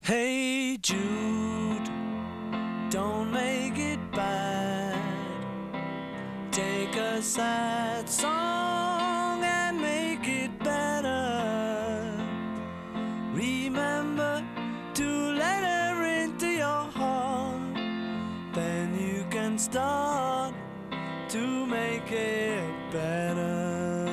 Hey Jude, don't make it bad. Take a sad song and make it better. Remember to let her into your heart. Then you can start to make it better.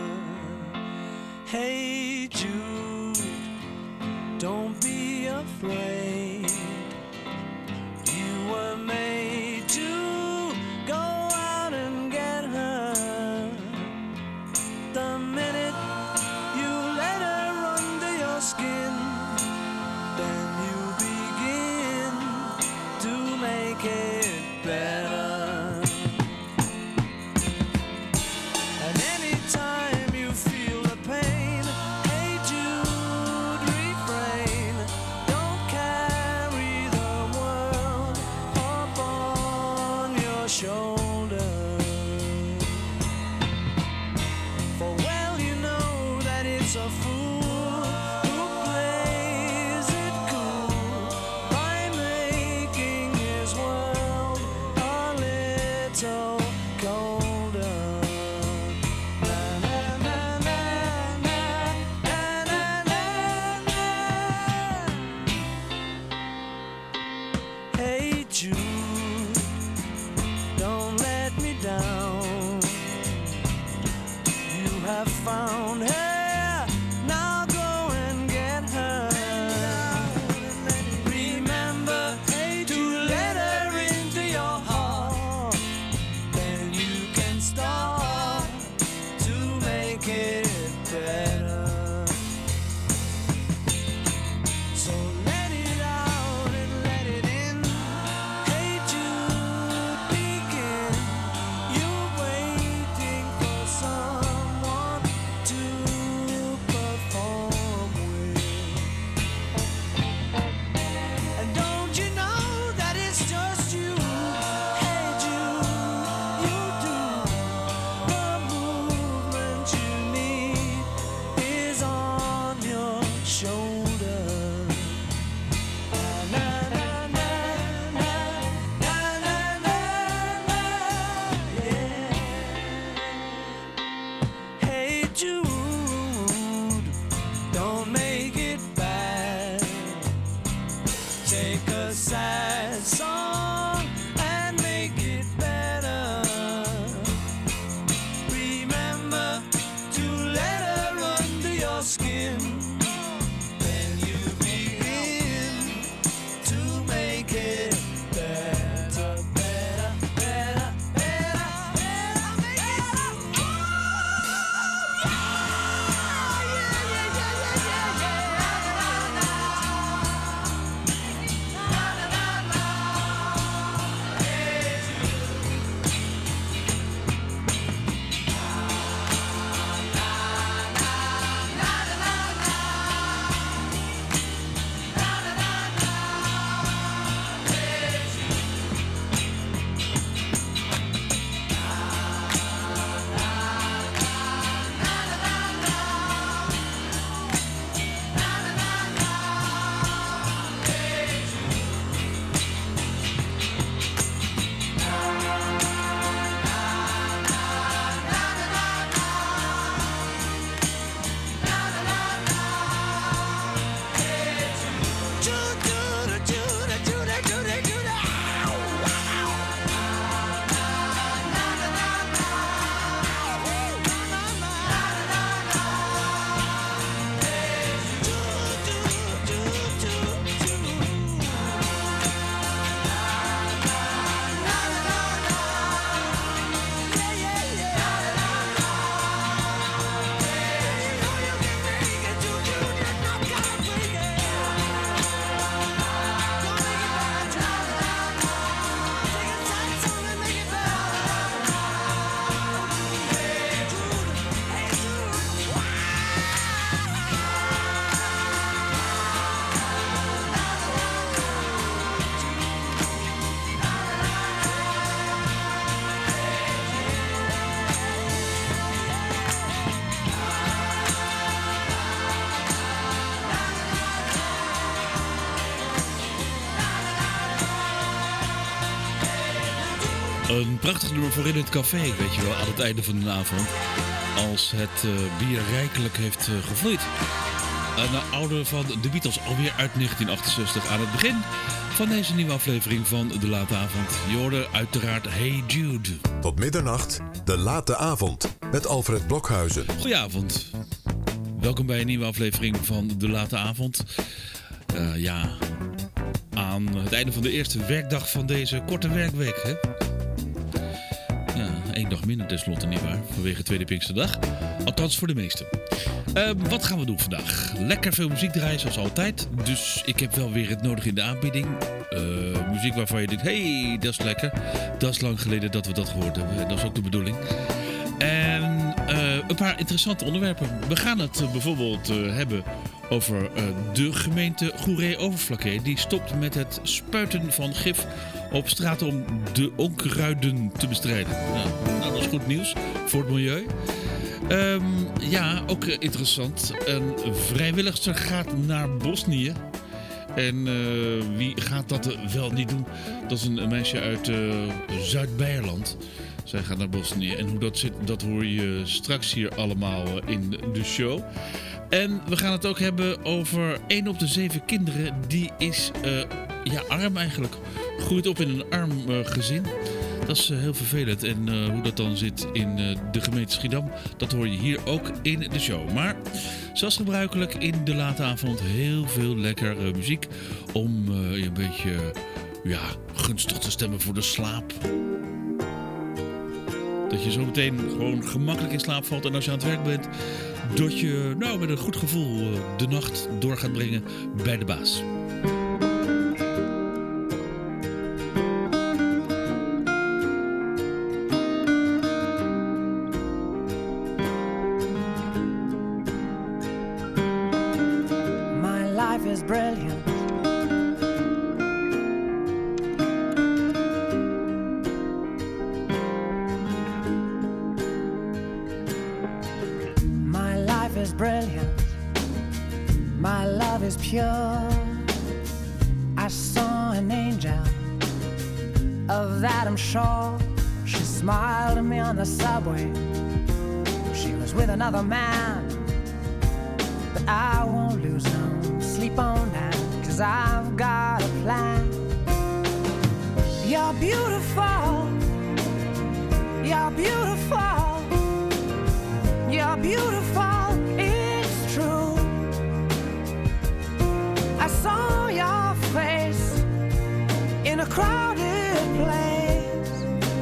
Hey Jude, don't be afraid. You were made to go out and get her. The minute you let her under your skin, then you begin to make it better. And anytime you feel the pain, hey Jude, refrain. Don't carry the world upon your shoulder. For well you know that it's a fool who plays it cool by making his world a little colder. Na, na, na, na, na, na, na, na. Hey Jude, don't let me down. You have found her, now go and get her. Remember to let her into your heart. Then you can start to make it better. So let it out and let it in. Hey Jude, begin. You're waiting for someone to perform with. And don't you know that it's just you? Hey Jude, you do. The movement you need is on your shoulder. Na, na, na, na, na, na, na, na, yeah. Hey Jude, don't make it bad. Take a sad song and make it better. Remember to let her under your skin. Then you begin to make it better, better, better, better, better, make it better. Een prachtig nummer voor in het café, weet je wel, aan het einde van de avond. Als het bier rijkelijk heeft gevloeid. Een oude van de Beatles, alweer uit 1968. Aan het begin van deze nieuwe aflevering van De Late Avond. Je hoorde uiteraard Hey Jude. Tot middernacht, De Late Avond, met Alfred Blokhuizen. Goedenavond. Welkom bij een nieuwe aflevering van De Late Avond. Aan het einde van de eerste werkdag van deze korte werkweek, hè? Ja, 1 dag minder tenslotte, nietwaar? Vanwege Tweede Pinksterdag. Althans voor de meesten. Wat gaan we doen vandaag? Lekker veel muziek draaien zoals altijd. Dus ik heb wel weer het nodige in de aanbieding. Muziek waarvan je denkt, hey, dat is lekker. Dat is lang geleden dat we dat gehoord hebben. Dat is ook de bedoeling. En een paar interessante onderwerpen. We gaan het bijvoorbeeld hebben over de gemeente Goeree-Overflakkee. Die stopt met het spuiten van gif op straat om de onkruiden te bestrijden. Nou, dat is goed nieuws voor het milieu. Ook interessant. Een vrijwilligster gaat naar Bosnië. En wie gaat dat wel niet doen? Dat is een meisje uit Zuid-Beierland. Zij gaat naar Bosnië. En hoe dat zit, dat hoor je straks hier allemaal in de show. En we gaan het ook hebben over 1 op de 7 kinderen. Die is arm eigenlijk. Groeit op in een arm gezin. Dat is heel vervelend. En hoe dat dan zit in de gemeente Schiedam, dat hoor je hier ook in de show. Maar zoals gebruikelijk in de late avond heel veel lekker muziek. Om je een beetje gunstig te stemmen voor de slaap. Dat je zo meteen gewoon gemakkelijk in slaap valt. En als je aan het werk bent, dat je met een goed gevoel de nacht door gaat brengen bij de baas. My life is brilliant. Is brilliant, my love is pure. I saw an angel, of that I'm sure. She smiled at me on the subway. She was with another man, but I won't lose no sleep on that, 'cause I've got a plan. You're beautiful, you're beautiful, you're beautiful. It's true. I saw your face in a crowded place,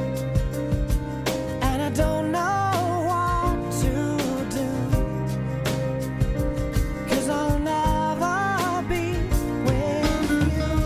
and I don't know what to do, 'cause I'll never be with you.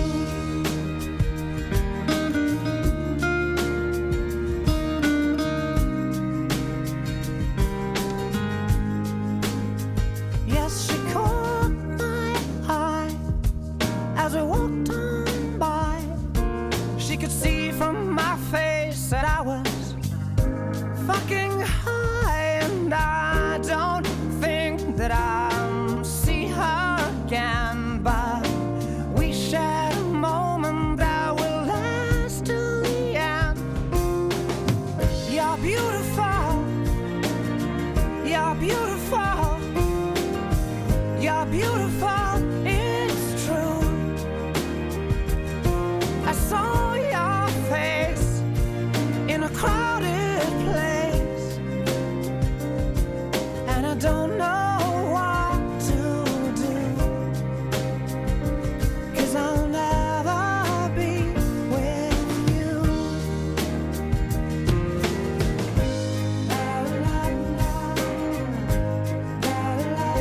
Yes, she caught my eye as we walked on by. She could see from my face that I was fucking high, and I don't think that I'll see her again, but we shared a moment that will last till the end. You're beautiful, you're beautiful, you're beautiful, it's true. I saw your face in a crowded place, and I don't know what to do, 'cause I'll never be with you. La, la, la, la, la,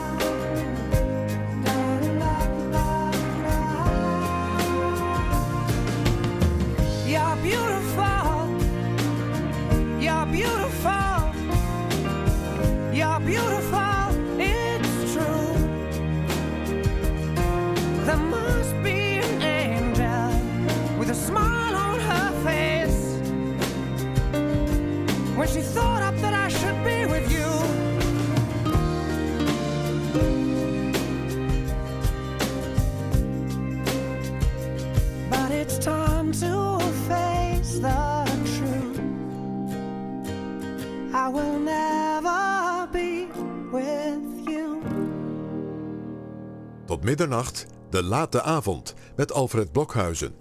la. You're beautiful, you're beautiful, you're beautiful, it's true. There must be an angel with a smile on her face when she thought up that I should be with you. But it's time to face the I will never be with you. Tot middernacht, de late avond met Alfred Blokhuizen.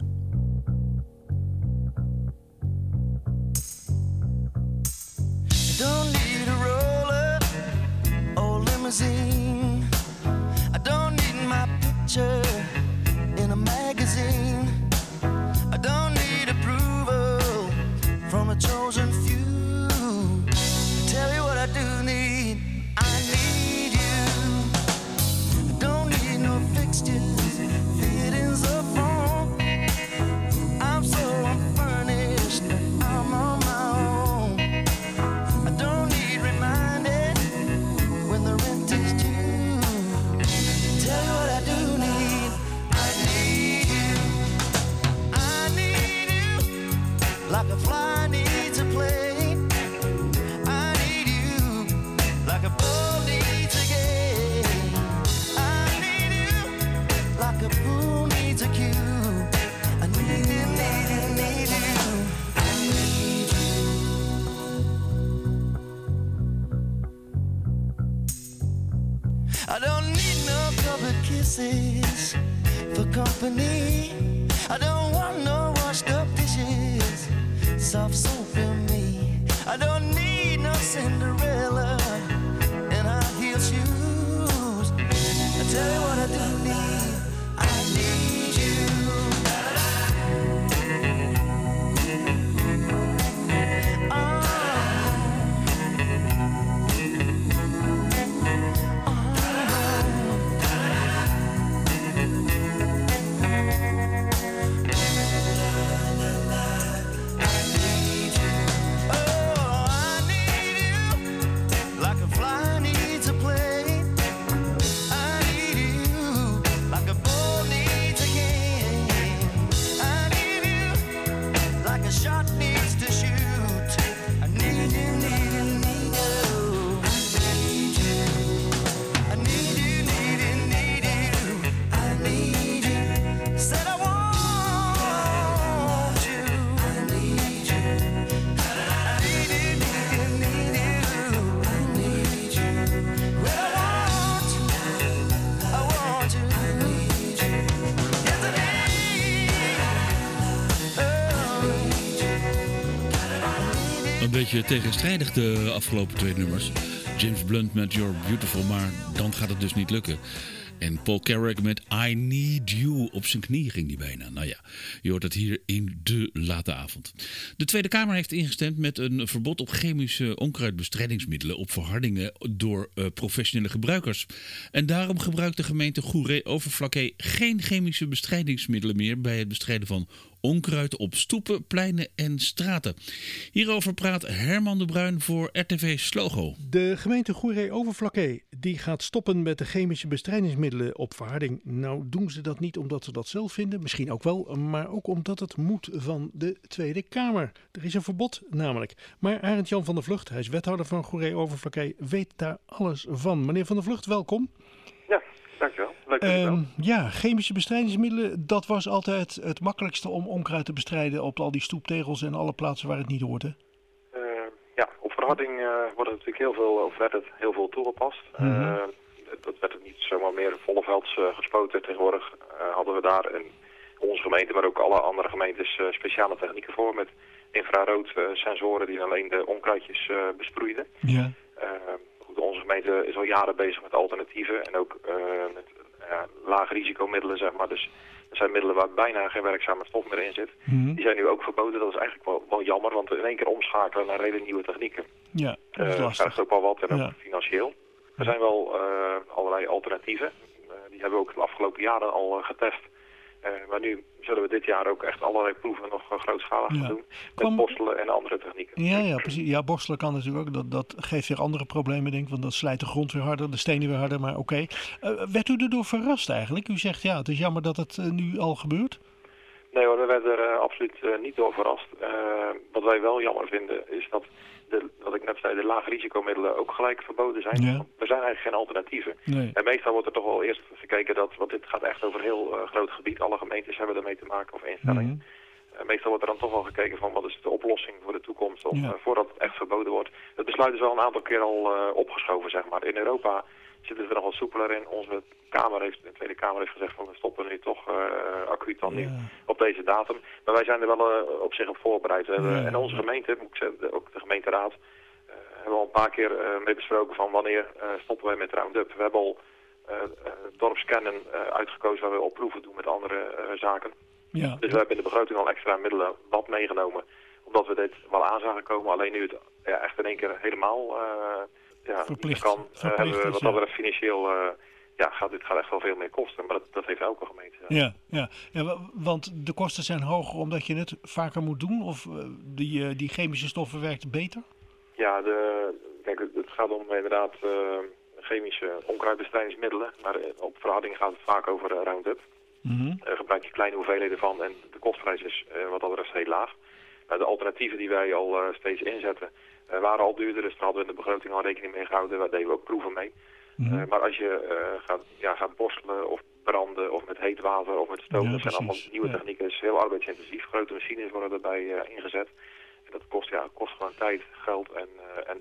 Don't need a roller or limousine. I don't need my picture in a magazine. I don't need approval from a chosen few. Tell you what I do need. I need you. I don't need no fixtures, fittings or phone. I'm so unfurnished. I'm on my own. I don't need reminded when the rent is due. Tell you what I do need. I need you. I need you like a fly needs a plane. I need you like a ball needs a game. I need you like a pool needs a cue. I need you, need you, need you. I need you. I don't need no covered kisses for company. I don't want no washed up dishes, soft soap in me. I don't need no Cinderella in high heel shoes. I tell you what I do need. I need you. Like a fly needs a plane. I need you like a ball needs a game. I need you like a shot needs to shoot. I need you, need you, need you. I need you. I need you, need you, need you. I need you. Said I want you. I need you. I need you, need you, need you. I need you. Well, I want you. I need you. Yes, I need. Een beetje tegenstrijdig de afgelopen 2 nummers. James Blunt met You're Beautiful, maar dan gaat het dus niet lukken. En Paul Carrack met I Need You. Op zijn knie ging die bijna. Nou ja, je hoort het hier in de late avond. De Tweede Kamer heeft ingestemd met een verbod op chemische onkruidbestrijdingsmiddelen op verhardingen door professionele gebruikers. En daarom gebruikt de gemeente Goeree-Overflakkee geen chemische bestrijdingsmiddelen meer bij het bestrijden van onkruid op stoepen, pleinen en straten. Hierover praat Herman de Bruin voor RTV Slogo. De gemeente Goeree-Overflakkee die gaat stoppen met de chemische bestrijdingsmiddelen op verharding. Nou doen ze dat niet omdat ze dat zelf vinden, misschien ook wel, maar ook omdat het moet van de Tweede Kamer. Er is een verbod namelijk. Maar Arend Jan van der Vlucht, hij is wethouder van Goeree-Overflakkee, weet daar alles van. Meneer van der Vlucht, welkom. Ja, dankjewel. Leuk dat je belt. Ja, chemische bestrijdingsmiddelen, dat was altijd het makkelijkste om onkruid te bestrijden op al die stoeptegels en alle plaatsen waar het niet hoort, hè? Ja, op verharding wordt er natuurlijk heel veel, of werd het heel veel toegepast. Dat werd het niet zomaar meer volle velds gespoten. Tegenwoordig hadden we daar in onze gemeente, maar ook alle andere gemeentes speciale technieken voor met infrarood sensoren die alleen de onkruidjes besproeiden. Ja. Goed, onze gemeente is al jaren bezig met alternatieven en ook met laag risicomiddelen, zeg maar. Dus er zijn middelen waar bijna geen werkzame stof meer in zit. Die zijn nu ook verboden. Dat is eigenlijk wel jammer, want in één keer omschakelen naar hele nieuwe technieken. Ja, dat is lastig. Vraagt ook wel wat en ook Ja. financieel. Er zijn wel allerlei alternatieven. Die hebben we ook de afgelopen jaren al getest. Maar nu zullen we dit jaar ook echt allerlei proeven nog grootschalig gaan doen. Met borstelen en andere technieken. Ja, precies. Ja, borstelen kan natuurlijk ook. Dat geeft weer andere problemen, denk ik. Want dat slijt de grond weer harder, de stenen weer harder. Maar oké. Werd u erdoor verrast eigenlijk? U zegt, ja, het is jammer dat het nu al gebeurt. Nee hoor, we werden er absoluut niet door verrast. Wat wij wel jammer vinden is dat, wat ik net zei, de lage risicomiddelen ook gelijk verboden zijn. Ja. Er zijn eigenlijk geen alternatieven. Nee. En meestal wordt er toch wel eerst gekeken want dit gaat echt over een heel groot gebied. Alle gemeentes hebben ermee te maken of instellingen. meestal wordt er dan toch wel gekeken van wat is de oplossing voor de toekomst voordat het echt verboden wordt. Het besluit is wel een aantal keer al opgeschoven, zeg maar. In Europa zitten we nog wat soepeler in. Onze de Tweede Kamer heeft gezegd van we stoppen nu toch acuut dan nu op deze datum. Maar wij zijn er wel op zich op voorbereid. En onze gemeente, moet ik zeggen, ook de gemeenteraad, hebben we al een paar keer mee besproken van wanneer stoppen wij met Roundup. We hebben al dorpskennen uitgekozen waar we op proeven doen met andere zaken. Ja. Dus we hebben in de begroting al extra middelen wat meegenomen. Omdat we dit wel aan zagen komen. Alleen nu het echt in één keer helemaal verplicht kan. Hebben we wat dat betreft financieel dit gaat echt wel veel meer kosten. Maar dat heeft elke gemeente. Ja, want de kosten zijn hoger omdat je het vaker moet doen? Of die chemische stoffen werkt beter? Ja, kijk, het gaat om inderdaad chemische onkruidbestrijdingsmiddelen. Maar op verhouding gaat het vaak over Roundup. Gebruik je kleine hoeveelheden van en de kostprijs is wat dat betreft heel laag. De alternatieven die wij al steeds inzetten waren al duurder, dus daar hadden we in de begroting al rekening mee gehouden. Daar deden we ook proeven mee. Maar als je gaat borstelen of branden of met heet water of met stoom, dat zijn allemaal nieuwe technieken. Het is heel arbeidsintensief. Grote machines worden erbij ingezet. En dat kost gewoon tijd, geld en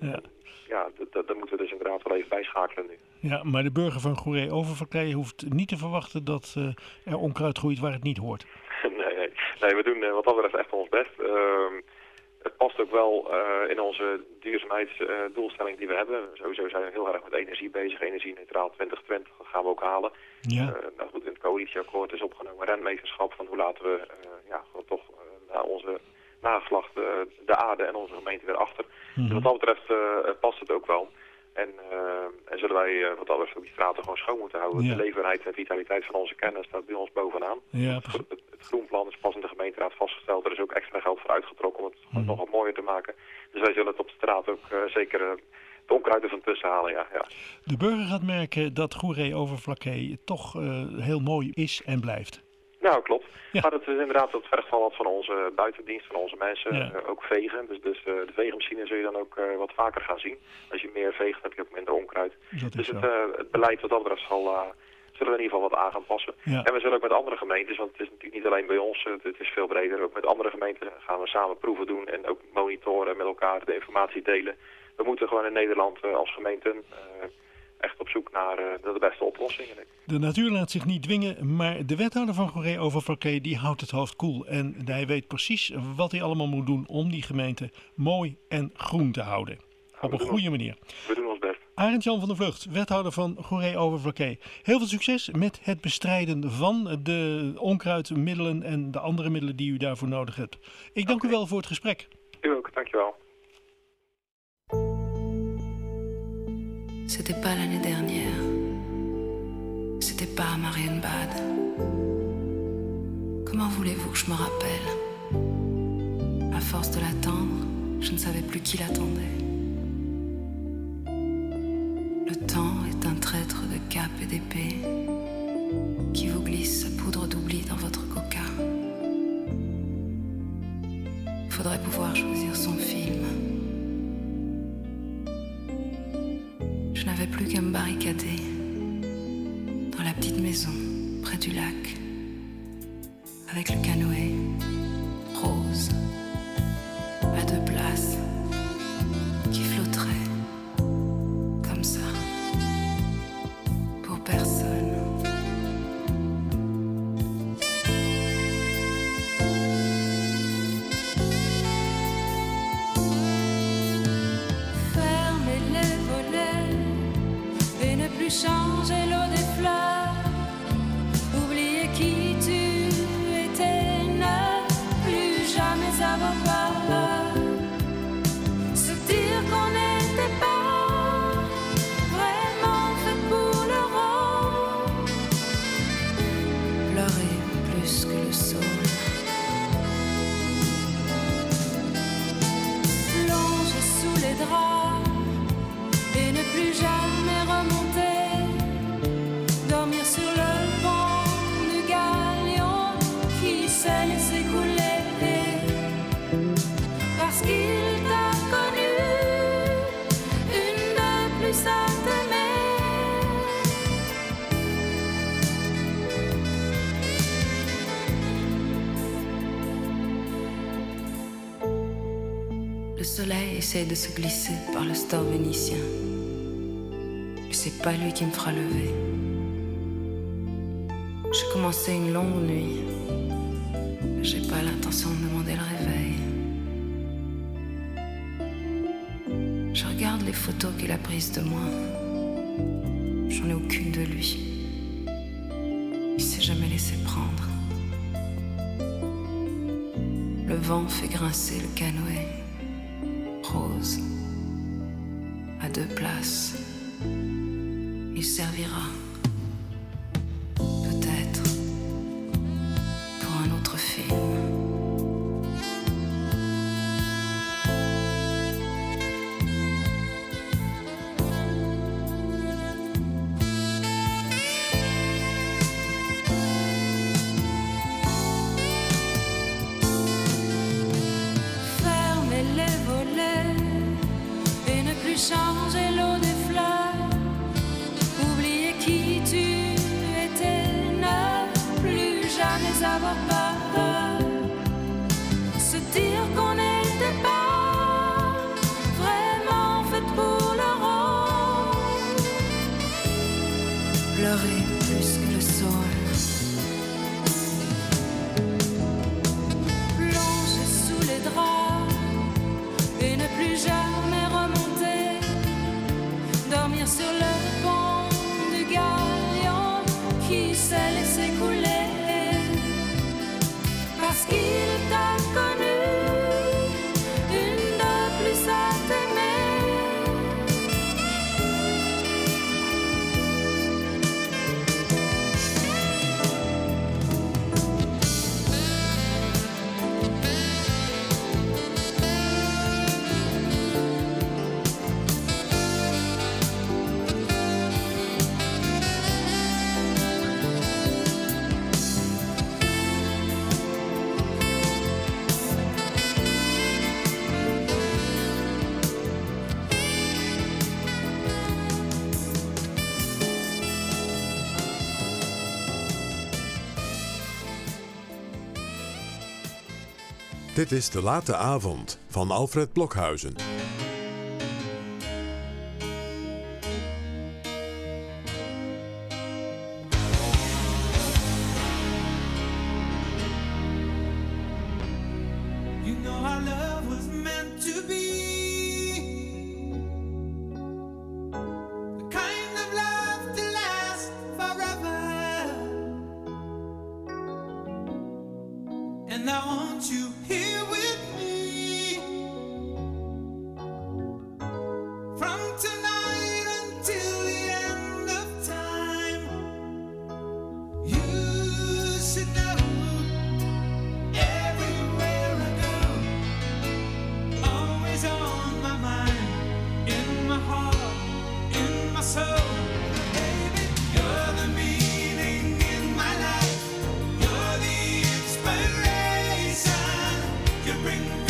dat moeten we dus inderdaad wel even bijschakelen nu. Ja, maar de burger van Goeree-Overflakkee hoeft niet te verwachten dat er onkruid groeit waar het niet hoort. Nee, we doen wat dat betreft echt ons best. Het past ook wel in onze duurzaamheidsdoelstelling die we hebben. Sowieso zijn we heel erg met energie bezig. Energie-neutraal 2020, dat gaan we ook halen. Ja. Goed, in het coalitieakkoord is opgenomen renmeesterschap van hoe laten we gewoon toch naar onze nageslacht de aarde en onze gemeente weer achter. Dus wat dat betreft past het ook wel. En zullen wij wat dat betreft ook die straten gewoon schoon moeten houden. Ja. De leefbaarheid en vitaliteit van onze kennis staat bij ons bovenaan. Ja, het groenplan is pas in de gemeenteraad vastgesteld. Er is ook extra geld voor uitgetrokken om het nog wat mooier te maken. Dus wij zullen het op de straat ook zeker de onkruid ervan tussen halen. Ja. De burger gaat merken dat Goeree-Overflakkee toch heel mooi is en blijft. Nou, klopt. Ja. Maar het is inderdaad het vergt van wat van onze buitendienst, van onze mensen, ook vegen. Dus de veegmachine zul je dan ook wat vaker gaan zien. Als je meer veegt, heb je ook minder onkruid. Dus het beleid wat dat betreft zullen we in ieder geval wat aan gaan passen. Ja. En we zullen ook met andere gemeentes, want het is natuurlijk niet alleen bij ons, het is veel breder. Ook met andere gemeenten gaan we samen proeven doen en ook monitoren met elkaar, de informatie delen. We moeten gewoon in Nederland als gemeenten echt op zoek naar de beste oplossingen. De natuur laat zich niet dwingen, maar de wethouder van Goeree-Overflakkee die houdt het hoofd koel. En hij weet precies wat hij allemaal moet doen om die gemeente mooi en groen te houden. Op een goede manier. We doen ons best. Arend-Jan van der Vlucht, wethouder van Goeree-Overflakkee. Heel veel succes met het bestrijden van de onkruidmiddelen en de andere middelen die u daarvoor nodig hebt. Ik dank u wel voor het gesprek. U ook, dankjewel. C'était pas l'année dernière. C'était pas à Marienbad. Comment voulez-vous que je me rappelle? À force de l'attendre, je ne savais plus qui l'attendait. Le temps est un traître de cap et d'épée qui vous glisse sa poudre d'oubli dans votre coca. Faudrait pouvoir choisir son film. Je n'avais plus qu'à me barricader dans la petite maison près du lac avec le canoë rose à 2 places qui flotterait comme ça pour personne. Fermez les volets et ne plus changer l'eau des fleurs. Oubliez qui tu étais, ne plus jamais avoir peur. Se dire qu'on n'était pas vraiment fait pour le rôle. Pleurer plus que le sol. Plonger sous les draps et ne plus jamais remonter. Dormir sur le pont du galion qui s'est laissé couler. Parce qu'il t'a connu, une de plus à t'aimer. soleil essaie de se glisser par le store vénitien. Et c'est pas lui qui me fera lever. J'ai commencé une longue nuit. J'ai pas l'intention de demander le réveil. Je regarde les photos qu'il a prises de moi. J'en ai aucune de lui. Il s'est jamais laissé prendre. Le vent fait grincer le canoë. Rose, à 2 places. Il servira, peut-être, pour un autre film. Fermez les volets et ne plus changer l'eau des fleurs. Oublier qui tu étais, ne plus jamais avoir peur. Se dire qu'on n'était pas vraiment fait pour le rôle. Pleurer plus que le sol. Plonger sous les draps et ne plus jamais remonter. Dormir sur le pont du galion qui s'est laissé couler. Parce qu'il t'a connu, une de plus à t'aimer. Dit is De Late Avond van Alfred Blokhuizen. You know our love was meant to be the kind of love to last forever. And I want you here with me from tonight until the end of time. You should know everywhere I go, always on my mind, in my heart, in my soul. Baby, you're the meaning in my life. You're the inspiration. You bring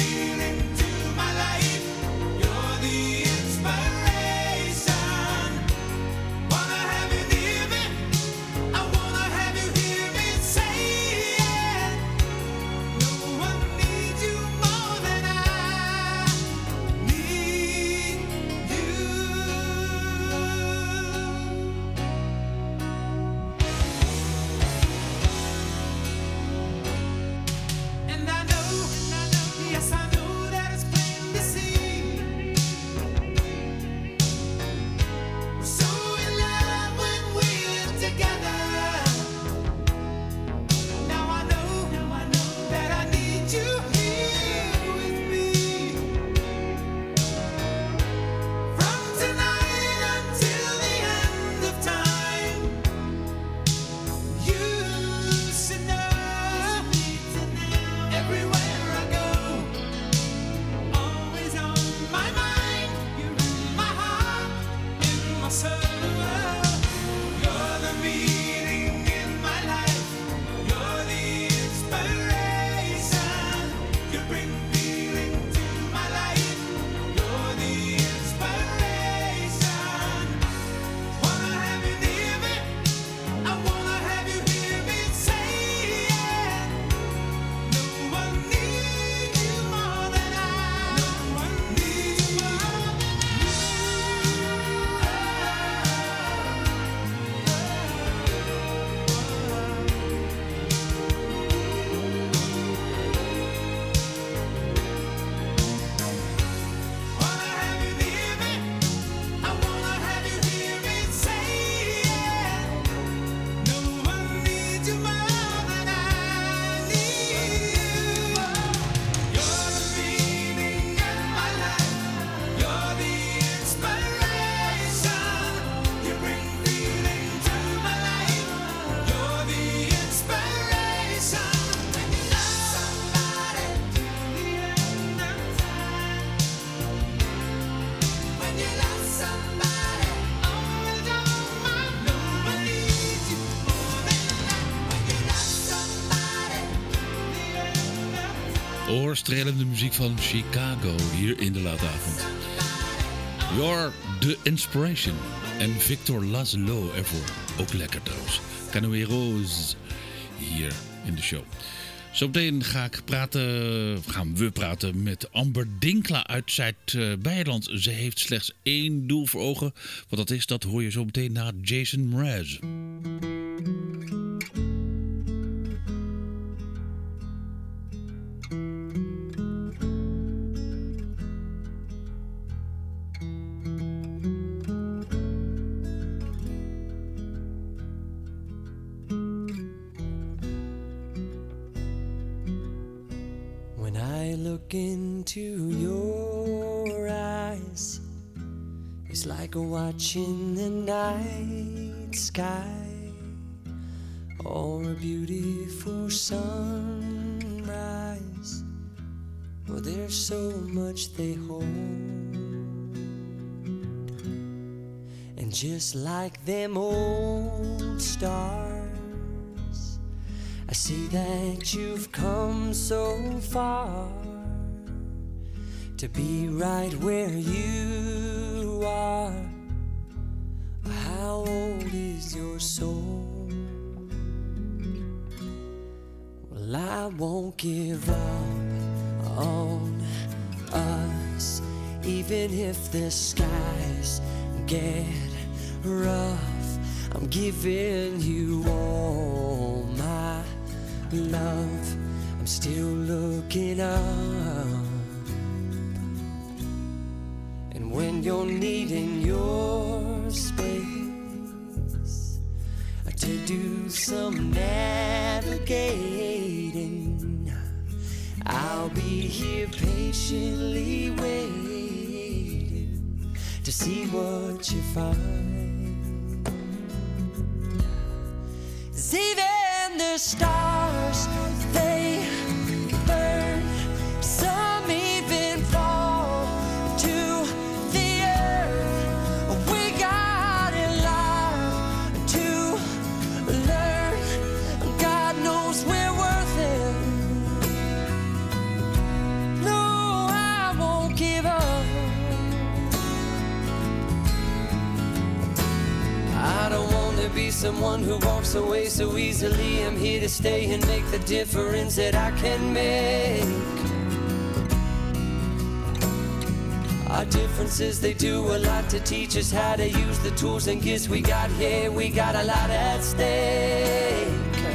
Oorstrelende muziek van Chicago hier in de late avond. You're the Inspiration. En Victor Laszlo ervoor. Ook lekker trouwens. Canoeros hier in de show. Zometeen gaan we praten met Amber Dinkla uit Zuid-Beijerland. Ze heeft slechts 1 doel voor ogen. Wat dat is, dat hoor je zo meteen na Jason Mraz. Look into your eyes, it's like watching the night sky or a beautiful sunrise. Well, there's so much they hold, and just like them old stars, I see that you've come so far to be right where you are. How old is your soul? Well, I won't give up on us, even if the skies get rough. I'm giving you all my love. I'm still looking up. And when you're needing your space to do some navigating, I'll be here patiently waiting to see what you find. 'Cause even the stars, they burn, some even fall to the earth. We got in life to learn. God knows we're worth it. No, I won't give up. I don't want to be someone who walks away so easily. I'm here to stay and make the difference that I can make. Our differences, they do a lot to teach us how to use the tools and gifts we got here. We got a lot at stake.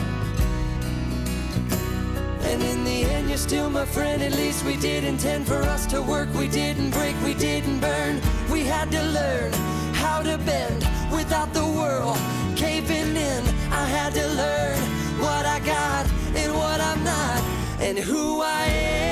And in the end, you're still my friend. At least we did intend for us to work. We didn't break, we didn't burn. We had to learn how to bend without the world caving in. I had to learn what I got and what I'm not, and who I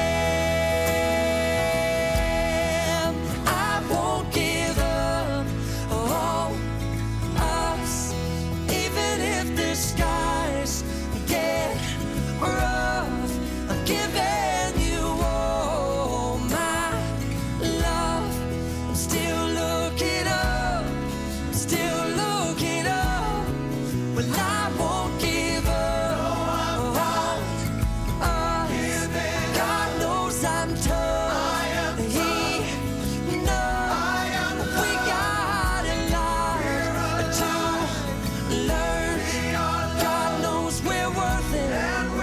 am. I won't give up on us, even if the skies get rough. I'm giving you all my love. I'm still looking up, still looking up. Well, I won't give up on us. God knows I'm tough. He knows we got a lot to learn. God knows we're worth it.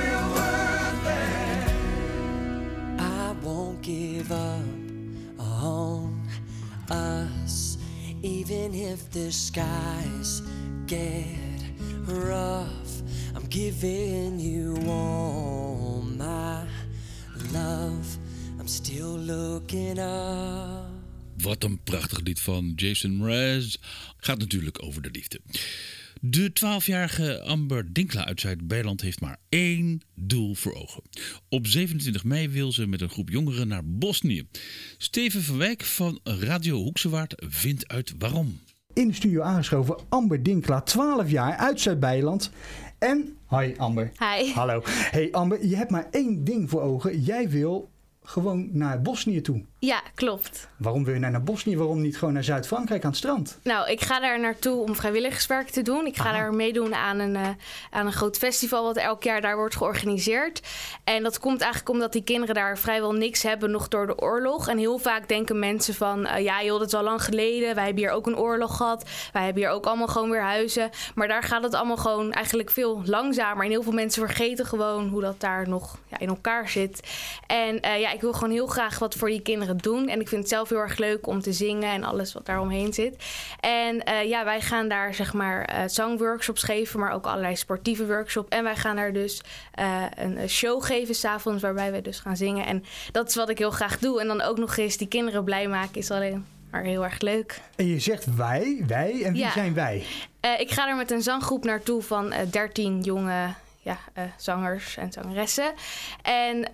I won't give up on us, even if the skies get rough. I'm giving you all my love. I'm still looking up. Wat een prachtig lied van Jason Mraz. Gaat natuurlijk over de liefde. De 12-jarige Amber Dinkla uit Zuid-Beijerland heeft maar 1 doel voor ogen. Op 27 mei wil ze met een groep jongeren naar Bosnië. Steven van Wijk van Radio Hoeksewaard vindt uit waarom. In de studio aangeschoven Amber Dinkla, 12 jaar, uit Zuid-Beijerland. En, hoi Amber. Hi. Hallo. Hey Amber, je hebt maar 1 ding voor ogen. Jij wil gewoon naar Bosnië toe. Ja, klopt. Waarom wil je naar Bosnië? Waarom niet gewoon naar Zuid-Frankrijk aan het strand? Nou, ik ga daar naartoe om vrijwilligerswerk te doen. Ik ga daar meedoen aan een groot festival wat elk jaar daar wordt georganiseerd. En dat komt eigenlijk omdat die kinderen daar vrijwel niks hebben nog door de oorlog. En heel vaak denken mensen van, ja joh, dat is al lang geleden. Wij hebben hier ook een oorlog gehad. Wij hebben hier ook allemaal gewoon weer huizen. Maar daar gaat het allemaal gewoon eigenlijk veel langzamer. En heel veel mensen vergeten gewoon hoe dat daar nog in elkaar zit. En ik wil gewoon heel graag wat voor die kinderen doen. En ik vind het zelf heel erg leuk om te zingen en alles wat daar omheen zit. En wij gaan daar zeg maar zangworkshops geven, maar ook allerlei sportieve workshops. En wij gaan daar dus een show geven 's avonds waarbij we dus gaan zingen. En dat is wat ik heel graag doe. En dan ook nog eens die kinderen blij maken is alleen maar heel erg leuk. En je zegt wij. En wie zijn wij? Ik ga er met een zanggroep naartoe van 13 jonge zangers en zangeressen. En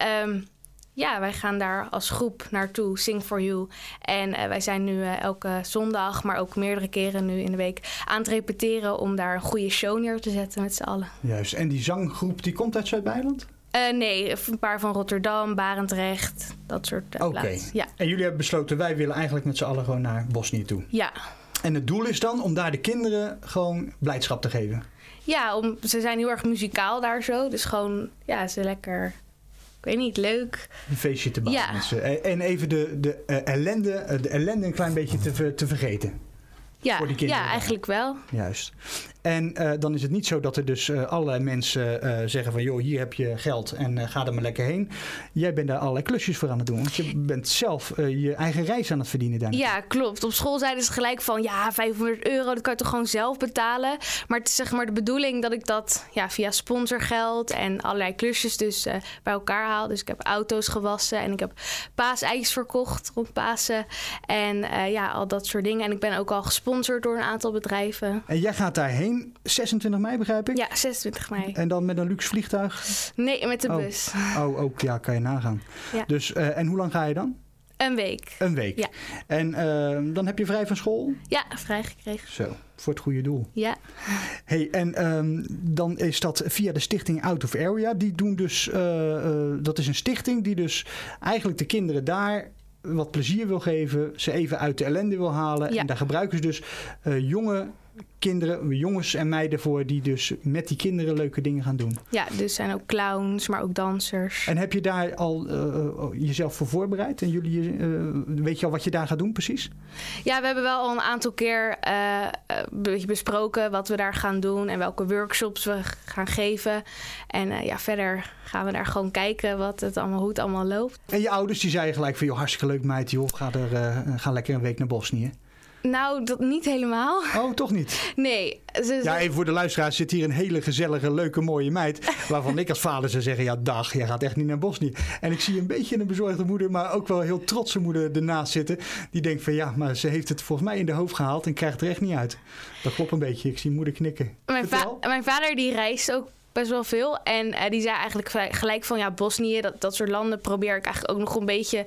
wij gaan daar als groep naartoe, Sing for You. En wij zijn nu elke zondag, maar ook meerdere keren nu in de week aan het repeteren om daar een goede show neer te zetten met z'n allen. Juist, en die zanggroep die komt uit Zuid-Beijerland? Nee, een paar van Rotterdam, Barendrecht, dat soort plaatsen. Ja. En jullie hebben besloten, wij willen eigenlijk met z'n allen gewoon naar Bosnië toe. Ja. En het doel is dan om daar de kinderen gewoon blijdschap te geven? Ja, ze zijn heel erg muzikaal daar zo. Dus gewoon, ze lekker, ik weet niet, leuk. Een feestje te bouwen met ze. En even de ellende een klein beetje te vergeten. Ja, eigenlijk wel. Juist. En dan is het niet zo dat er dus allerlei mensen zeggen van, joh, hier heb je geld en ga er maar lekker heen. Jij bent daar allerlei klusjes voor aan het doen. Want je bent zelf je eigen reis aan het verdienen daar. Ja, klopt. Op school zeiden ze gelijk van, €500, dat kan je toch gewoon zelf betalen. Maar het is zeg maar de bedoeling dat ik dat via sponsorgeld en allerlei klusjes dus bij elkaar haal. Dus ik heb auto's gewassen en ik heb paaseitjes verkocht rond Pasen. En al dat soort dingen. En ik ben ook al gesponsord door een aantal bedrijven. En jij gaat daarheen 26 mei, begrijp ik? Ja, 26 mei. En dan met een luxe vliegtuig? Nee, met de bus. Oh, ook, kan je nagaan. Ja. Dus, en hoe lang ga je dan? Een week. Een week? Ja. En dan heb je vrij van school? Ja, vrij gekregen. Zo, voor het goede doel. Ja. Hey, en dan is dat via de stichting Out of Area. Die doen dus, dat is een stichting die dus eigenlijk de kinderen daar wat plezier wil geven, ze even uit de ellende wil halen. Ja. En daar gebruiken ze dus jonge kinderen, jongens en meiden voor die dus met die kinderen leuke dingen gaan doen. Ja, dus zijn ook clowns, maar ook dansers. En heb je daar al jezelf voor voorbereid? En jullie, weet je al wat je daar gaat doen precies? Ja, we hebben wel al een aantal keer besproken wat we daar gaan doen en welke workshops we gaan geven. En verder gaan we daar gewoon kijken hoe het allemaal loopt. En je ouders die zeiden gelijk van, joh, hartstikke leuk meid, joh, ga lekker een week naar Bosnië. Nou, dat niet helemaal. Oh, toch niet? Nee. Ja, even voor de luisteraars, zit hier een hele gezellige, leuke, mooie meid. Waarvan ik als vader zou zeggen, ja dag, jij gaat echt niet naar Bosnië. En ik zie een beetje een bezorgde moeder, maar ook wel een heel trotse moeder ernaast zitten. Die denkt van, ja, maar ze heeft het volgens mij in de hoofd gehaald en krijgt er echt niet uit. Dat klopt een beetje, ik zie moeder knikken. Mijn vader die reist ook best wel veel. En die zei eigenlijk gelijk van, ja, Bosnië, dat soort landen probeer ik eigenlijk ook nog een beetje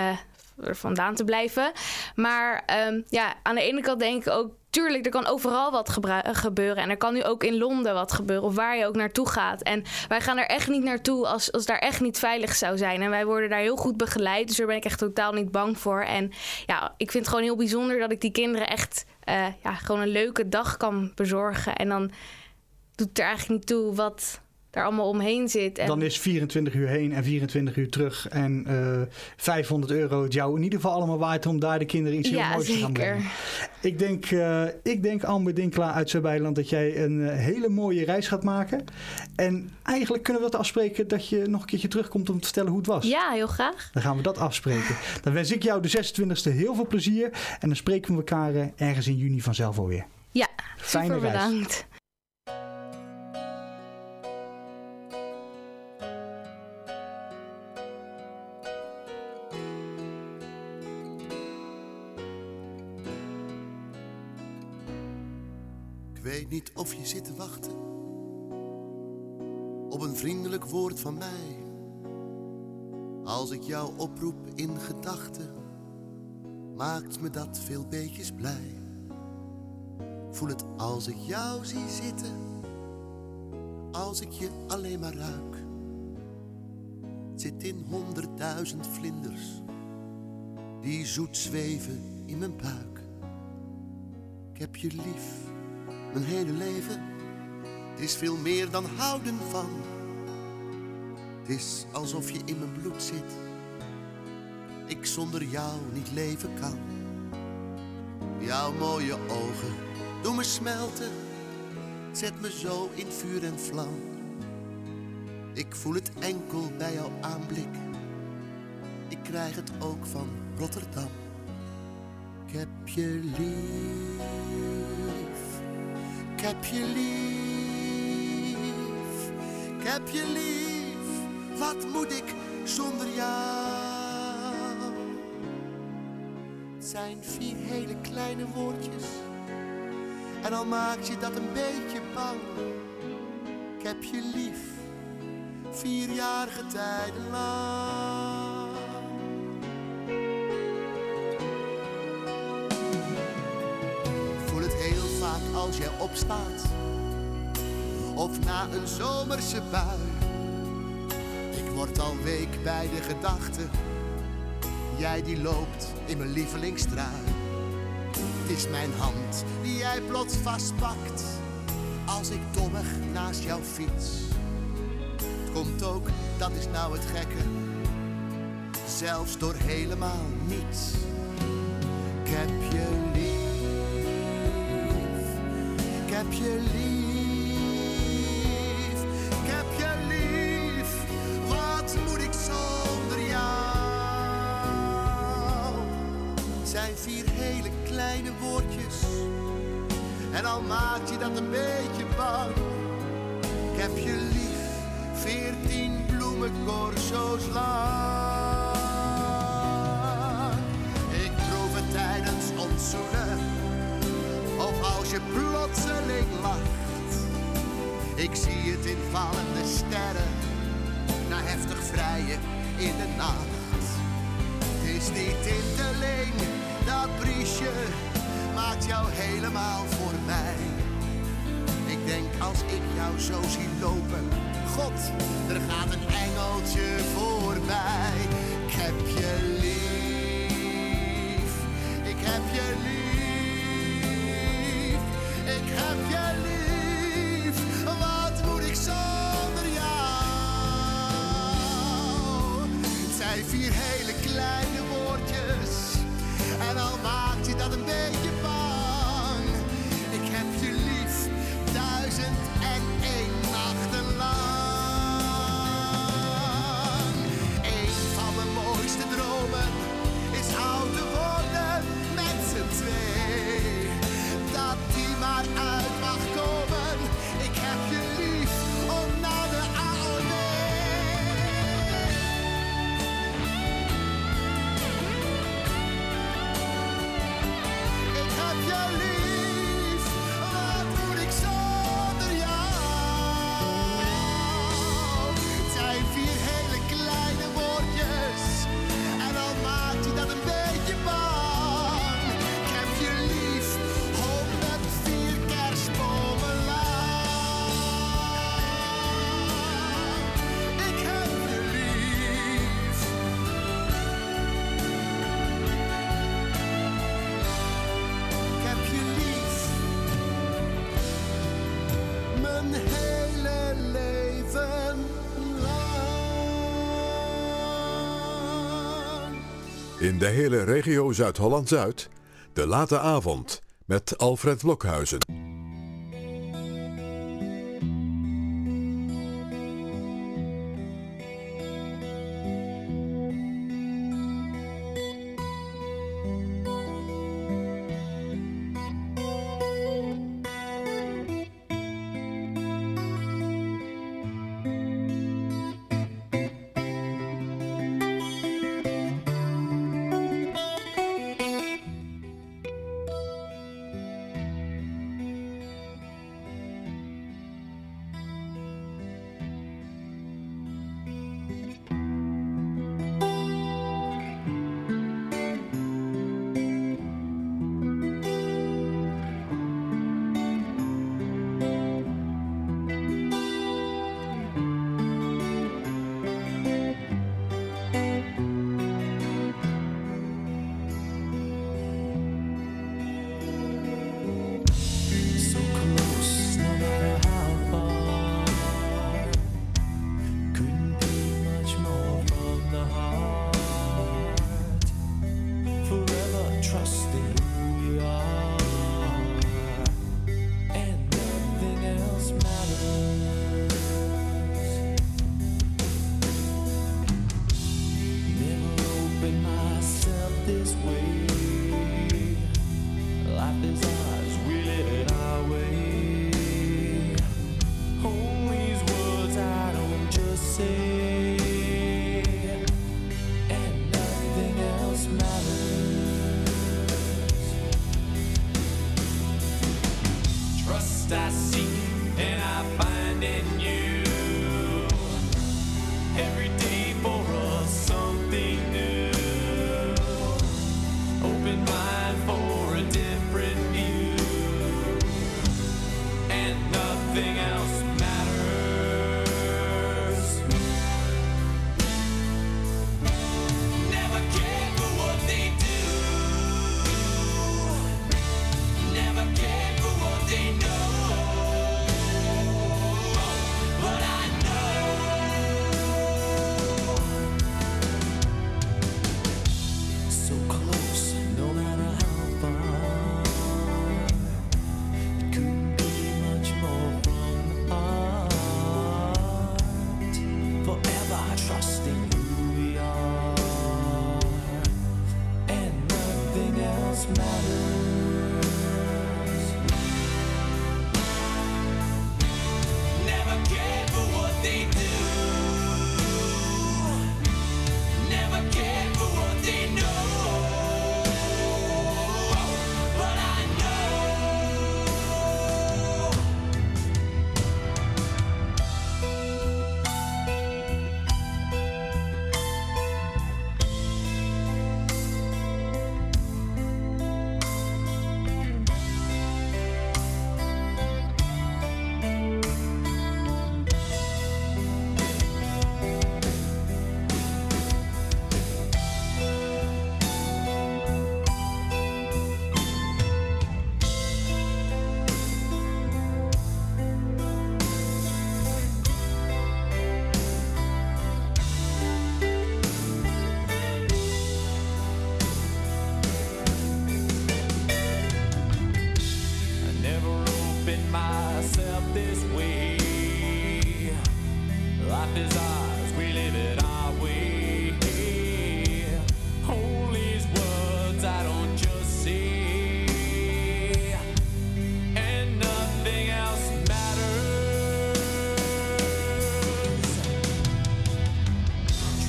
er vandaan te blijven. Maar aan de ene kant denk ik ook, tuurlijk, er kan overal wat gebeuren. En er kan nu ook in Londen wat gebeuren. Of waar je ook naartoe gaat. En wij gaan er echt niet naartoe als daar echt niet veilig zou zijn. En wij worden daar heel goed begeleid. Dus daar ben ik echt totaal niet bang voor. En ja, ik vind het gewoon heel bijzonder dat ik die kinderen echt gewoon een leuke dag kan bezorgen. En dan doet het er eigenlijk niet toe wat daar allemaal omheen zit. En dan is 24 uur heen en 24 uur terug. En €500 het jou in ieder geval allemaal waard om daar de kinderen iets heel moois te gaan brengen. Ik denk Amber Dinklaar uit Zuid-Beijerland dat jij een hele mooie reis gaat maken. En eigenlijk kunnen we dat afspreken dat je nog een keertje terugkomt om te vertellen hoe het was. Ja, heel graag. Dan gaan we dat afspreken. Dan wens ik jou de 26e heel veel plezier. En dan spreken we elkaar ergens in juni vanzelf alweer. Ja, fijne super reis. Bedankt. Ik weet niet of je zit te wachten op een vriendelijk woord van mij. Als ik jou oproep in gedachten, maakt me dat veel beetjes blij. Ik voel het als ik jou zie zitten, als ik je alleen maar ruik. Het zit in 100.000 vlinders, die zoet zweven in mijn buik. Ik heb je lief, mijn hele leven. Het is veel meer dan houden van. Het is alsof je in mijn bloed zit. Ik zonder jou niet leven kan. Jouw mooie ogen doen me smelten. Het zet me zo in vuur en vlam. Ik voel het enkel bij jouw aanblik. Ik krijg het ook van Rotterdam. Ik heb je lief. Ik heb je lief. Ik heb je lief. Wat moet ik zonder jou? Het zijn 4 hele kleine woordjes. En al maakt je dat een beetje bang. Ik heb je lief. 4-jarige tijden lang. Ik voel het heel vaak als jij opstaat. Of na een zomerse bui. Ik word al week bij de gedachte. Jij die loopt in mijn lievelingstrui. Het is mijn hand die jij plots vastpakt. Als ik dommig naast jou fiets. Het komt ook, dat is nou het gekke. Zelfs door helemaal niets. Ik heb je lief. Ik heb je lief. Ik heb je lief. Wat moet ik zonder jou? Het zijn 4 hele kleine woordjes. En al maakt je dat een beetje bang. Ik heb je lief. 14 bloemencorso's lang. Ik proef het tijdens ons zoenen. Of als je plotseling lacht. Ik zie het in vallende sterren. Na heftig vrijen in de nacht. Het is die tinteling, dat briesje maakt jou helemaal voor mij. Ik denk als ik jou zo zie lopen. God, er gaat een engeltje voorbij. Ik heb je lief. Ik heb je lief. Ik heb je lief. Wat moet ik zonder jou? Het zijn 4 hele kleine woordjes. En al maakt je dat een beetje bang. Ik heb je lief. 1001 nachten lang. Dromen is oude worden met z'n 2. Dat die maar uit mag komen. Ik heb je lief om naar de AOD. Ik heb je lief. Wat moet ik zonder jou? Het zijn 4 hele kleine woordjes. En al maakt je dat een beetje bang. Ik heb je lief, 104 kerstbomen lang. Ik heb je lief. Ik heb je lief. Mijn hele leven lang. In de hele regio Zuid-Holland-Zuid, de late avond met Alfred Blokhuizen.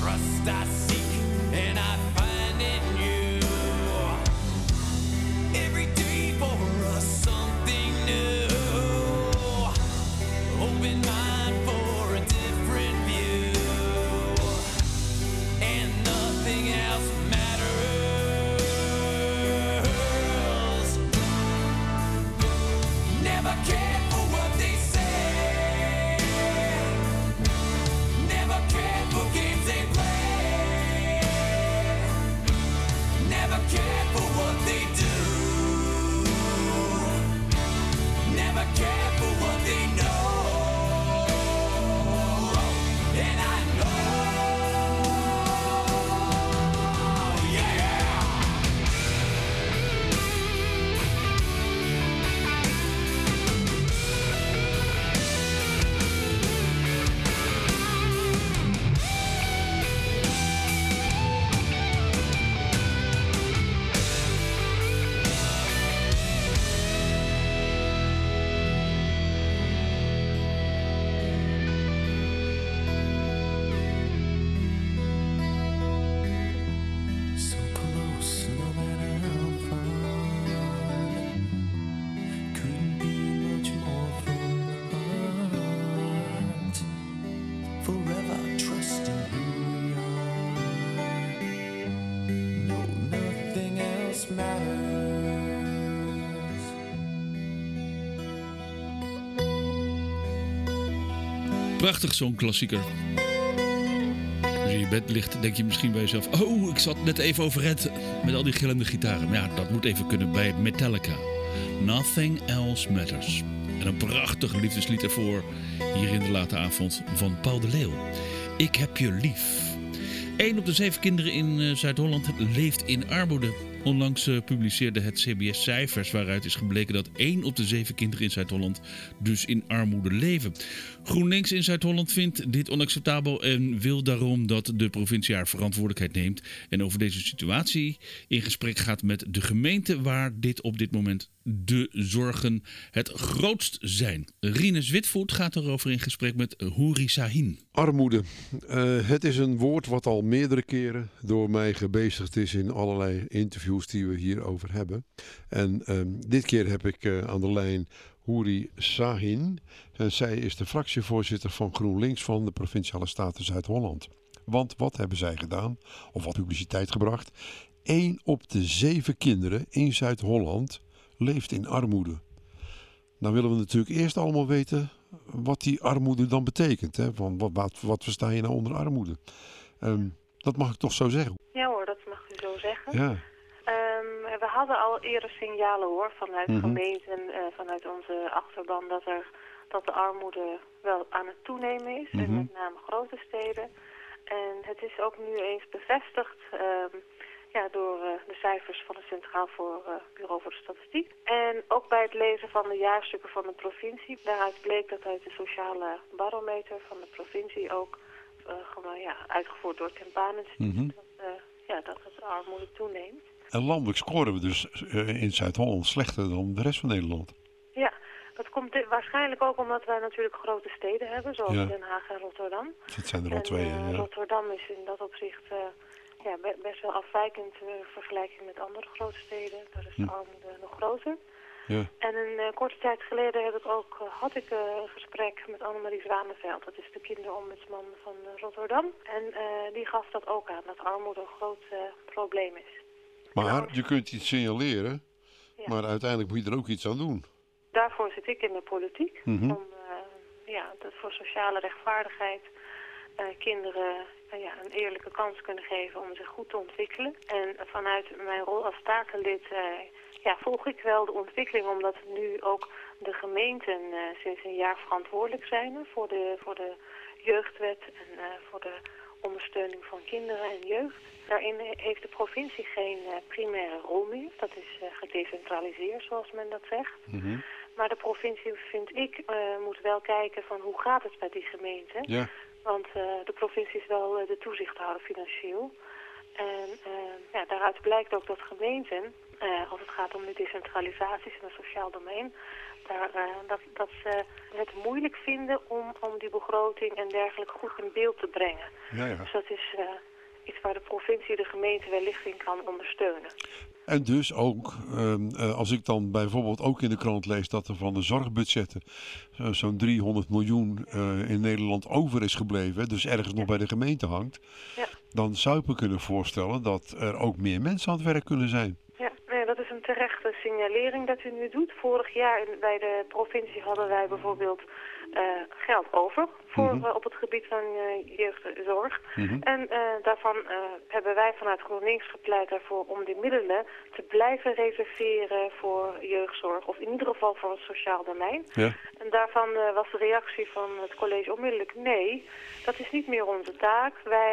trust I seek, and I find in you. Every day for us something new. Open mind for a different view, and nothing else matters. Never cared for what they say, never cared for games they play, never cared for what they do, never cared for what they know. And I know, yeah. So close, no matter how far. Couldn't be much more from the heart. Forever trusting who we are. No, nothing else matters. Prachtig zo'n klassieker. Als je in je bed ligt, denk je misschien bij jezelf... Oh, ik zat net even overred met al die gillende gitaren. Maar ja, dat moet even kunnen bij Metallica. Nothing Else Matters. En een prachtig liefdeslied ervoor hier in de late avond van Paul de Leeuw. Ik heb je lief. 1 op de 7 kinderen in Zuid-Holland leeft in armoede. Onlangs publiceerde het CBS cijfers waaruit is gebleken dat 1 op de 7 kinderen in Zuid-Holland dus in armoede leven. GroenLinks in Zuid-Holland vindt dit onacceptabel en wil daarom dat de provincie haar verantwoordelijkheid neemt en over deze situatie in gesprek gaat met de gemeente waar op dit moment de zorgen het grootst zijn. Rinus Witvoet gaat erover in gesprek met Houri Sahin. Armoede. Het is een woord wat al meerdere keren door mij gebezigd is in allerlei interviews die we hierover hebben. En dit keer heb ik aan de lijn Houri Sahin. En zij is de fractievoorzitter van GroenLinks van de Provinciale Staten Zuid-Holland. Want wat hebben zij gedaan? Of wat publiciteit gebracht? 1 op de 7 kinderen in Zuid-Holland leeft in armoede. Dan willen we natuurlijk eerst allemaal weten wat die armoede dan betekent. Hè? Van wat versta je nou onder armoede? Dat mag ik toch zo zeggen? Ja hoor, dat mag u zo zeggen. Ja. We hadden al eerder signalen hoor vanuit gemeenten, vanuit onze achterban dat de armoede wel aan het toenemen is. En met name grote steden. En het is ook nu eens bevestigd door de cijfers van het Centraal Bureau voor de Statistiek. En ook bij het lezen van de jaarstukken van de provincie. Daaruit bleek dat uit de sociale barometer van de provincie ook uitgevoerd door Campanen dat het armoede toeneemt. En landelijk scoren we dus in Zuid-Holland slechter dan de rest van Nederland. Ja, dat komt waarschijnlijk ook omdat wij natuurlijk grote steden hebben, zoals Den Haag en Rotterdam. Dat zijn er al 2, ja. Rotterdam is in dat opzicht best wel afwijkend in vergelijking met andere grote steden. Daar is de armoede nog groter. Ja. En een korte tijd geleden had ik een gesprek met Annemarie Zwaneveld. Dat is de kinderombudsman van Rotterdam. En die gaf dat ook aan, dat armoede een groot probleem is. Maar je kunt iets signaleren, maar uiteindelijk moet je er ook iets aan doen. Daarvoor zit ik in de politiek. Om voor sociale rechtvaardigheid kinderen een eerlijke kans kunnen geven om zich goed te ontwikkelen. En vanuit mijn rol als statenlid volg ik wel de ontwikkeling, omdat nu ook de gemeenten sinds een jaar verantwoordelijk zijn voor de jeugdwet en voor de ondersteuning van kinderen en jeugd. Daarin heeft de provincie geen primaire rol meer. Dat is gedecentraliseerd, zoals men dat zegt. Maar de provincie, vind ik, moet wel kijken van hoe gaat het bij die gemeente. Ja. Want de provincie is wel de toezichthouder financieel. En daaruit blijkt ook dat gemeenten als het gaat om de decentralisaties in het sociaal domein, dat ze het moeilijk vinden om die begroting en dergelijke goed in beeld te brengen. Ja. Dus dat is iets waar de provincie de gemeente wellicht in kan ondersteunen. En dus ook, als ik dan bijvoorbeeld ook in de krant lees dat er van de zorgbudgetten zo'n 300 miljoen in Nederland over is gebleven, dus ergens nog bij de gemeente hangt, dan zou ik me kunnen voorstellen dat er ook meer mensen aan het werk kunnen zijn. Ja, nee, dat is een terechte signalering dat u nu doet. Vorig jaar bij de provincie hadden wij bijvoorbeeld geld over voor, op het gebied van jeugdzorg. En daarvan hebben wij vanuit GroenLinks gepleit daarvoor om die middelen te blijven reserveren voor jeugdzorg. Of in ieder geval voor het sociaal domein. Ja. En daarvan was de reactie van het college onmiddellijk nee, dat is niet meer onze taak.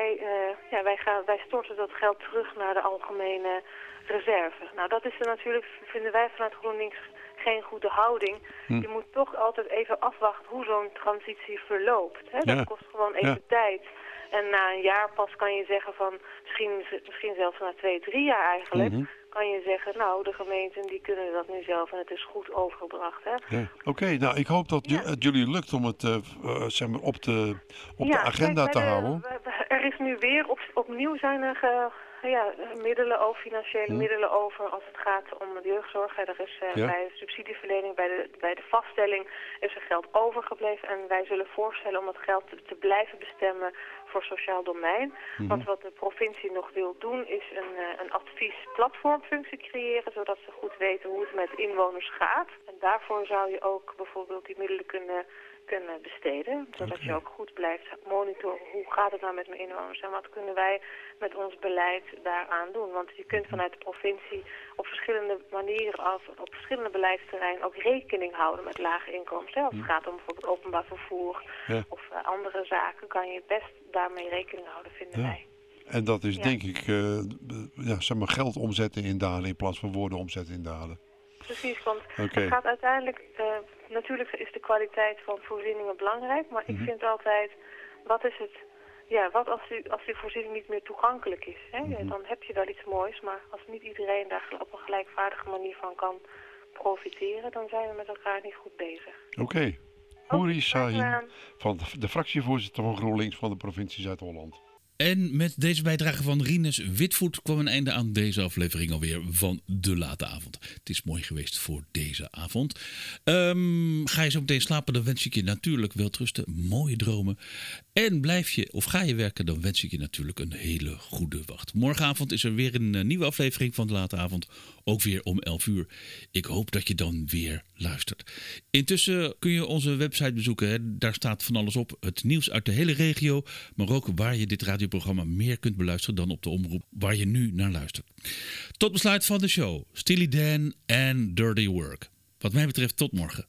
Wij storten dat geld terug naar de algemene reserve. Nou, dat is er natuurlijk, vinden wij vanuit GroenLinks, geen goede houding. Je moet toch altijd even afwachten hoe zo'n transitie verloopt. Hè? Dat kost gewoon even tijd. En na een jaar pas kan je zeggen van, misschien zelfs na 2-3 jaar eigenlijk, kan je zeggen, nou, de gemeenten die kunnen dat nu zelf en het is goed overgebracht. Hè? Ja. Oké, nou, ik hoop dat het jullie lukt om het zeg maar op de agenda te houden. Er is nu weer opnieuw zijn er middelen over, financiële middelen over als het gaat om de jeugdzorg. Er is bij de subsidieverlening, bij de vaststelling is er geld overgebleven. En wij zullen voorstellen om dat geld te blijven bestemmen voor sociaal domein. Want wat de provincie nog wil doen is een adviesplatformfunctie creëren, zodat ze goed weten hoe het met inwoners gaat. En daarvoor zou je ook bijvoorbeeld die middelen kunnen besteden. Zodat je ook goed blijft monitoren hoe gaat het nou met mijn inwoners en wat kunnen wij met ons beleid daaraan doen. Want je kunt vanuit de provincie op verschillende manieren, op verschillende beleidsterreinen ook rekening houden met lage inkomsten. Als het gaat om bijvoorbeeld openbaar vervoer of andere zaken, kan je best daarmee rekening houden, vinden wij. En dat is denk ik zeg maar geld omzetten in daden in plaats van woorden omzetten in daden. Precies, want het gaat uiteindelijk, natuurlijk is de kwaliteit van voorzieningen belangrijk, maar ik vind altijd, wat als die voorziening niet meer toegankelijk is? Hè? Dan heb je wel iets moois, maar als niet iedereen daar op een gelijkwaardige manier van kan profiteren, dan zijn we met elkaar niet goed bezig. Oké. Hoeri Sahin, van de fractievoorzitter van GroenLinks van de provincie Zuid-Holland. En met deze bijdrage van Rinus Witvoet kwam een einde aan deze aflevering alweer van De Late Avond. Het is mooi geweest voor deze avond. Ga je zo meteen slapen, dan wens ik je natuurlijk welterusten, mooie dromen. En ga je werken, dan wens ik je natuurlijk een hele goede wacht. Morgenavond is er weer een nieuwe aflevering van De Late Avond. Ook weer om 11 uur. Ik hoop dat je dan weer luistert. Intussen kun je onze website bezoeken. Hè. Daar staat van alles op. Het nieuws uit de hele regio. Maar ook waar je dit radioprogramma meer kunt beluisteren dan op de omroep waar je nu naar luistert. Tot besluit van de show. Steely Dan en Dirty Work. Wat mij betreft tot morgen.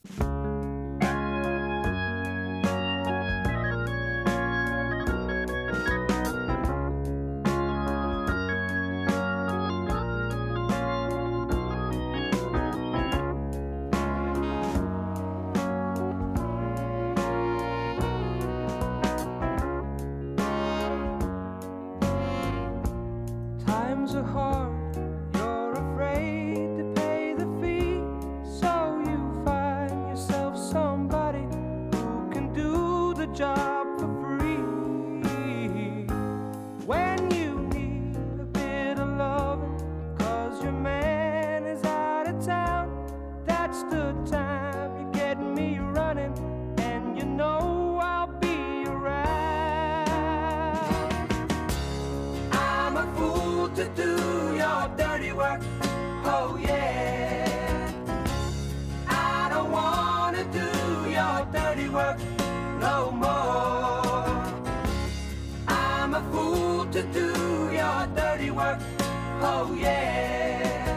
Times are hard, you're afraid to pay the fee, so you find yourself somebody who can do the job for free. When you need a bit of loving, 'cause your man is out of town, that's the time you get me running, and you know I'll be around. I'm a fool to do your dirty work, oh yeah. I don't wanna do your dirty work no more. I'm a fool to do your dirty work, oh yeah.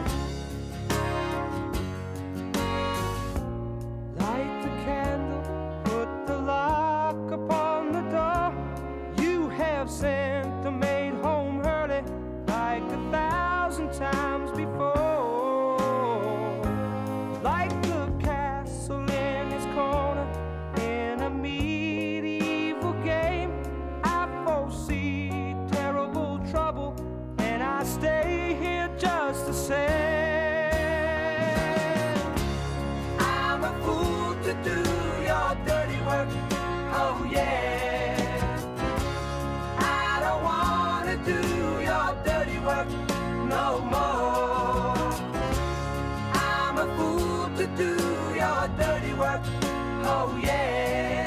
Light the candle, put the lock upon the door. You have sent the maid home early like 1,000 times before. Like the castle in its corner in a medieval game, I foresee terrible trouble and I stay here just the same. wanna do your dirty work no more. I'm a fool to do your dirty work, oh yeah.